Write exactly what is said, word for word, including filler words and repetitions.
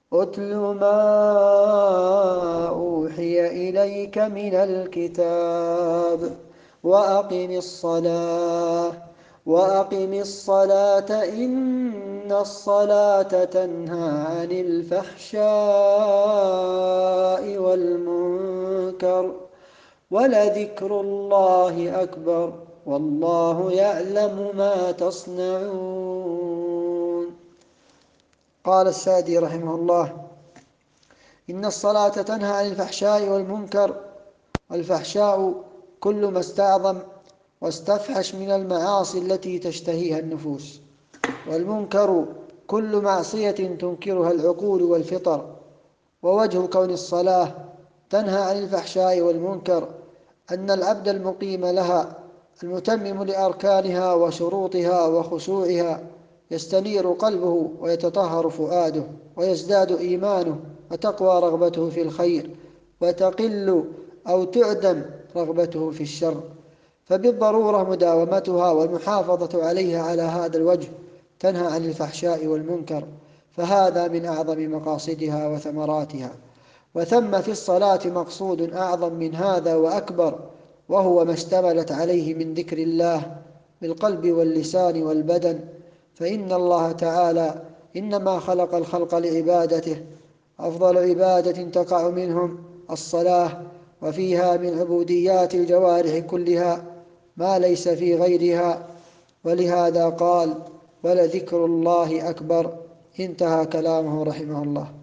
أتل ما أوحي إليك من الكتاب وأقم الصلاة وأقم الصلاة إن الصلاة تنهى عن الفحشاء والمنكر ولذكر الله أكبر والله يعلم ما تصنعون. قال السعدي رحمه الله: إن الصلاة تنهى عن الفحشاء والمنكر. والفحشاء كل ما استعظم واستفحش من المعاصي التي تشتهيها النفوس، والمنكر كل معصية تنكرها العقول والفطر. ووجه كون الصلاة تنهى عن الفحشاء والمنكر أن العبد المقيم لها المتمم لأركانها وشروطها وخشوعها يستنير قلبه ويتطهر فؤاده ويزداد إيمانه وتقوى رغبته في الخير وتقل أو تعدم رغبته في الشر، فبالضرورة مداومتها والمحافظة عليها على هذا الوجه تنهى عن الفحشاء والمنكر، فهذا من أعظم مقاصدها وثمراتها. وثم في الصلاة مقصود أعظم من هذا وأكبر، وهو ما اشتملت عليه من ذكر الله بالقلب واللسان والبدن، فإن الله تعالى إنما خلق الخلق لعبادته، أفضل عبادة تقع منهم الصلاة، وفيها من عبوديات الجوارح كلها ما ليس في غيرها، ولهذا قال: ولذكر الله أكبر. انتهى كلامه رحمه الله.